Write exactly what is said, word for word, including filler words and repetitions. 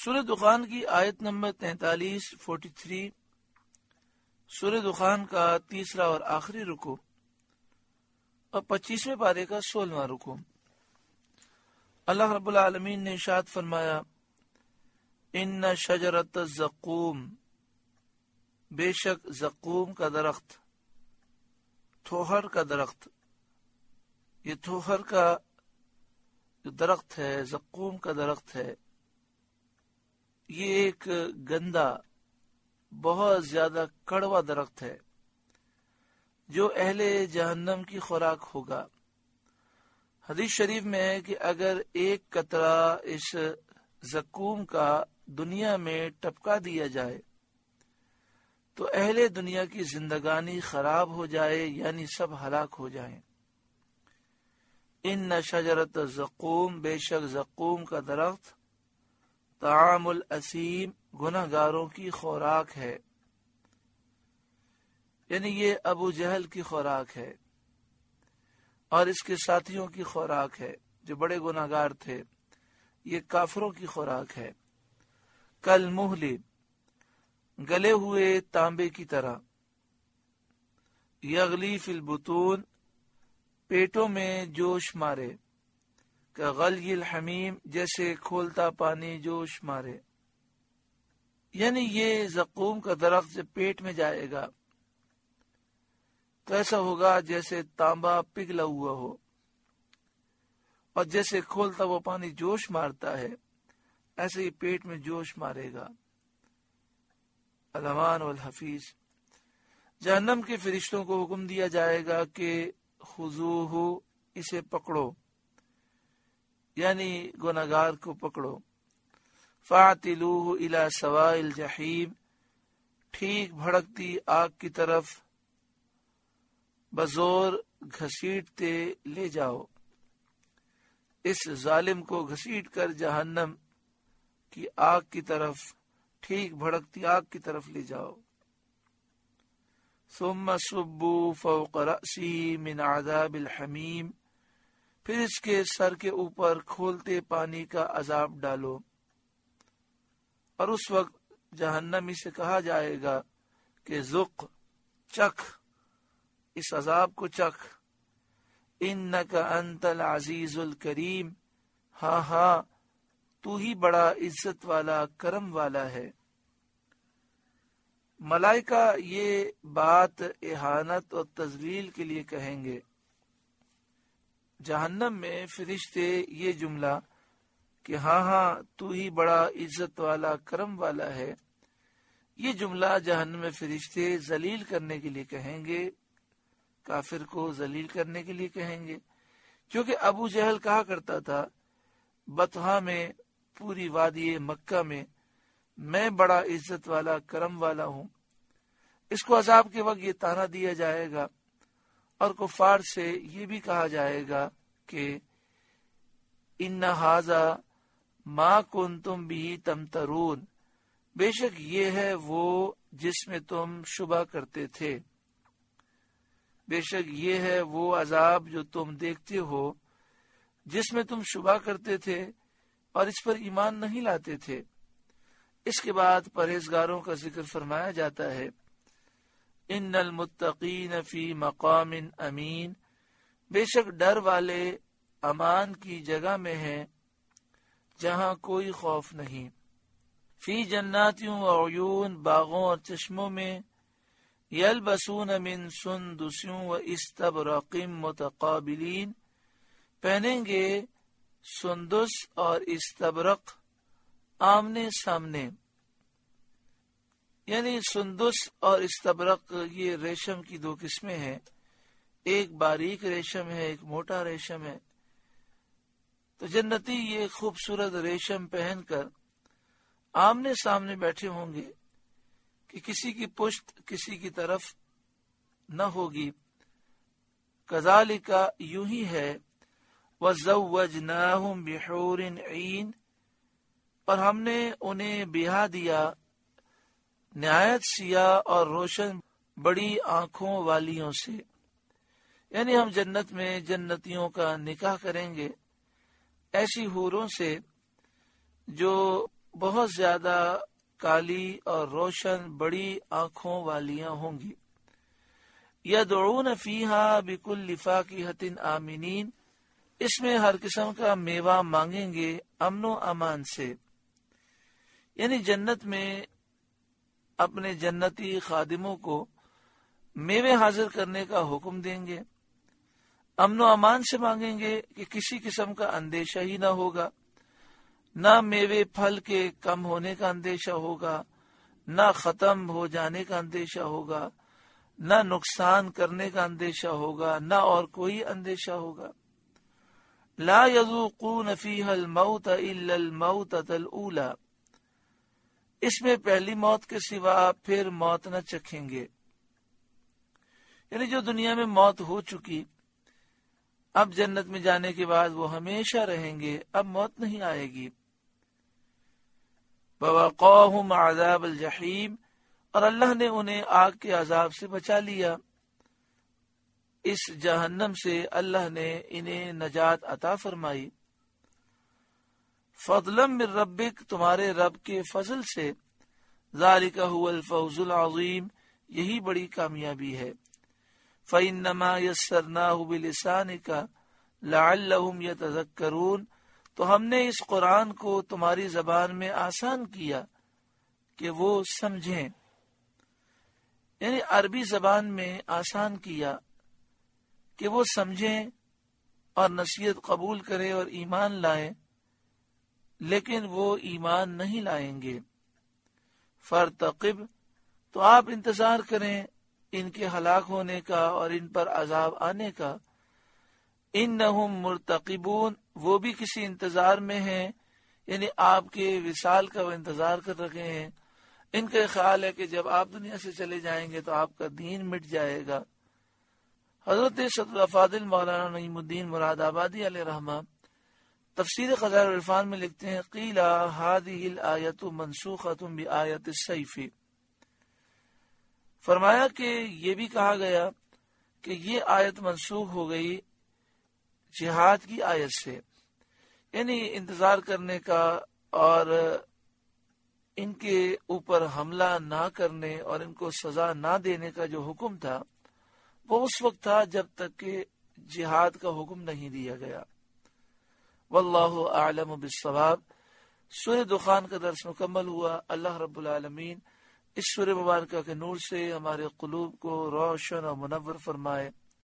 سورہ دخان کی آیت نمبر تینتالیس فورٹی تھری سورہ دخان کا تیسرا اور آخری رکو اور پچیسویں پارے کا سولہواں رکو۔ اللہ رب العالمین نے ارشاد فرمایا ان شجرۃ الزقوم، بے شک زقوم کا درخت، تھوہر کا درخت، یہ تھوہر کا جو درخت ہے، زقوم کا درخت ہے، یہ ایک گندا بہت زیادہ کڑوا درخت ہے جو اہل جہنم کی خوراک ہوگا۔ حدیث شریف میں ہے کہ اگر ایک قطرہ اس زقوم کا دنیا میں ٹپکا دیا جائے تو اہل دنیا کی زندگانی خراب ہو جائے، یعنی سب ہلاک ہو جائیں۔ ان شجرۃ الزقوم، بے شک زقوم کا درخت، طعام الاسیم، گناہ گاروں کی خوراک ہے، یعنی یہ ابو جہل کی خوراک ہے اور اس کے ساتھیوں کی خوراک ہے جو بڑے گناہ گار تھے، یہ کافروں کی خوراک ہے۔ کل مہلی، گلے ہوئے تانبے کی طرح، یغلی فی البطون، پیٹوں میں جوش مارے، کہ غلی الحمیم، جیسے کھولتا پانی جوش مارے، یعنی یہ زقوم کا درخت جب پیٹ میں جائے گا تو ایسا ہوگا جیسے تانبا پگھلا ہوا ہو، اور جیسے کھولتا وہ پانی جوش مارتا ہے ایسے ہی پیٹ میں جوش مارے گا۔ الامان والحفیظ، جہنم کے فرشتوں کو حکم دیا جائے گا کہ خذوہ، اسے پکڑو، یعنی گناہگار کو پکڑو، فاعتلوہ الی سواء الجحیم، ٹھیک بھڑکتی آگ کی طرف بزور گھسیٹتے لے جاؤ، اس ظالم کو گھسیٹ کر جہنم کی آگ کی طرف، ٹھیک بھڑکتی آگ کی طرف لے جاؤ۔ ثم صبوا فوق رأسہ من عذاب الحمیم، پھر اس کے سر کے اوپر کھولتے پانی کا عذاب ڈالو، اور اس وقت جہنمی سے کہا جائے گا کہ ذق، چکھ، اس عذاب کو چکھ، انک انت العزیز الکریم، ہاں ہاں تو ہی بڑا عزت والا کرم والا ہے۔ ملائکہ یہ بات اہانت اور تذلیل کے لیے کہیں گے۔ جہنم میں فرشتے یہ جملہ کہ ہاں ہاں تو ہی بڑا عزت والا کرم والا ہے، یہ جملہ جہنم میں فرشتے ذلیل کرنے کے لیے کہیں گے، کافر کو ذلیل کرنے کے لیے کہیں گے، کیونکہ ابو جہل کہا کرتا تھا بطحا میں، پوری وادی مکہ میں، میں بڑا عزت والا کرم والا ہوں۔ اس کو عذاب کے وقت یہ طعنہ دیا جائے گا، اور کفار سے یہ بھی کہا جائے گا کہ ان ھذا ما کنتم بہ تمترون، بے شک یہ ہے وہ جس میں تم شبہ کرتے تھے، بے شک یہ ہے وہ عذاب جو تم دیکھتے ہو جس میں تم شبہ کرتے تھے اور اس پر ایمان نہیں لاتے تھے۔ اس کے بعد پرہیزگاروں کا ذکر فرمایا جاتا ہے، ان المتقین فی مقام امین، بے شک ڈر والے امان کی جگہ میں ہیں جہاں کوئی خوف نہیں، فی جنات و عیون، باغوں اور چشموں میں، یلبسون من سندس و استبرق متقابلین، پہنیں گے سندس اور استبرق آمنے سامنے، یعنی سندس اور استبرق یہ ریشم کی دو قسمیں ہیں، ایک باریک ریشم ہے، ایک موٹا ریشم ہے۔ تو جنتی یہ خوبصورت ریشم پہن کر آمنے سامنے بیٹھے ہوں گے کہ کسی کی پشت کسی کی طرف نہ ہوگی۔ کذالک، یوں ہی ہے، وزوجناہم بحور عین، اور ہم نے انہیں بیاہ دیا نہایت سیاہ اور روشن بڑی آنکھوں والیوں سے، یعنی ہم جنت میں جنتیوں کا نکاح کریں گے ایسی حوروں سے جو بہت زیادہ کالی اور روشن بڑی آنکھوں والیاں ہوں گی. یدعون فیہا بکل فاکہۃ آمنین، اس میں ہر قسم کا میوہ مانگیں گے امن و امان سے. یعنی جنت میں اپنے جنتی خادموں کو میوے حاضر کرنے کا حکم دیں گے. امن و امان سے مانگیں گے کہ کسی قسم کا اندیشہ ہی نہ ہوگا، نہ میوے پھل کے کم ہونے کا اندیشہ ہوگا، نہ ختم ہو جانے کا اندیشہ ہوگا، نہ نقصان کرنے کا اندیشہ ہوگا، نہ اور کوئی اندیشہ ہوگا. لا یذوقون فیہا الموت الا الموتۃ الاولی، اس میں پہلی موت کے سوا پھر موت نہ چکھیں گے. یعنی جو دنیا میں موت ہو چکی، اب جنت میں جانے کے بعد وہ ہمیشہ رہیں گے، اب موت نہیں آئے گی. وَوَقَاهُمْ عَذَابَ الْجَحِيمِ، اور اللہ نے انہیں آگ کے عذاب سے بچا لیا. اس جہنم سے اللہ نے انہیں نجات عطا فرمائی. فضلا من ربک، تمہارے رب کے فضل سے. ذالک هو الفوز العظیم، یہی بڑی کامیابی ہے. فإنما یسرناہ بلسانک لعلہم یتذکرون، تو ہم نے اس قرآن کو تمہاری زبان میں آسان کیا کہ وہ سمجھیں. یعنی عربی زبان میں آسان کیا کہ وہ سمجھیں اور نصیحت قبول کریں اور ایمان لائیں، لیکن وہ ایمان نہیں لائیں گے. فرتقب، تو آپ انتظار کریں ان کے ہلاک ہونے کا اور ان پر عذاب آنے کا. انہم مرتقبون، وہ بھی کسی انتظار میں ہیں، یعنی آپ کے وصال کا وہ انتظار کر رکھے ہیں. ان کا خیال ہے کہ جب آپ دنیا سے چلے جائیں گے تو آپ کا دین مٹ جائے گا. حضرت صدر الافاضل مولانا نعیم الدین مراد آبادی علیہ رحمہ تفسیر خزائن العرفان میں لکھتے ہیں، قیل هذه الآیۃ منسوخۃ بآیۃ السیف، فرمایا کہ یہ بھی کہا گیا کہ یہ آیت منسوخ ہو گئی جہاد کی آیت سے. یعنی انتظار کرنے کا اور ان کے اوپر حملہ نہ کرنے اور ان کو سزا نہ دینے کا جو حکم تھا وہ اس وقت تھا جب تک کہ جہاد کا حکم نہیں دیا گیا. واللہ اعلم بالصواب. سورہ دخان کا درس مکمل ہوا. اللہ رب العالمین اس سورہ مبارکہ کے نور سے ہمارے قلوب کو روشن اور منور فرمائے.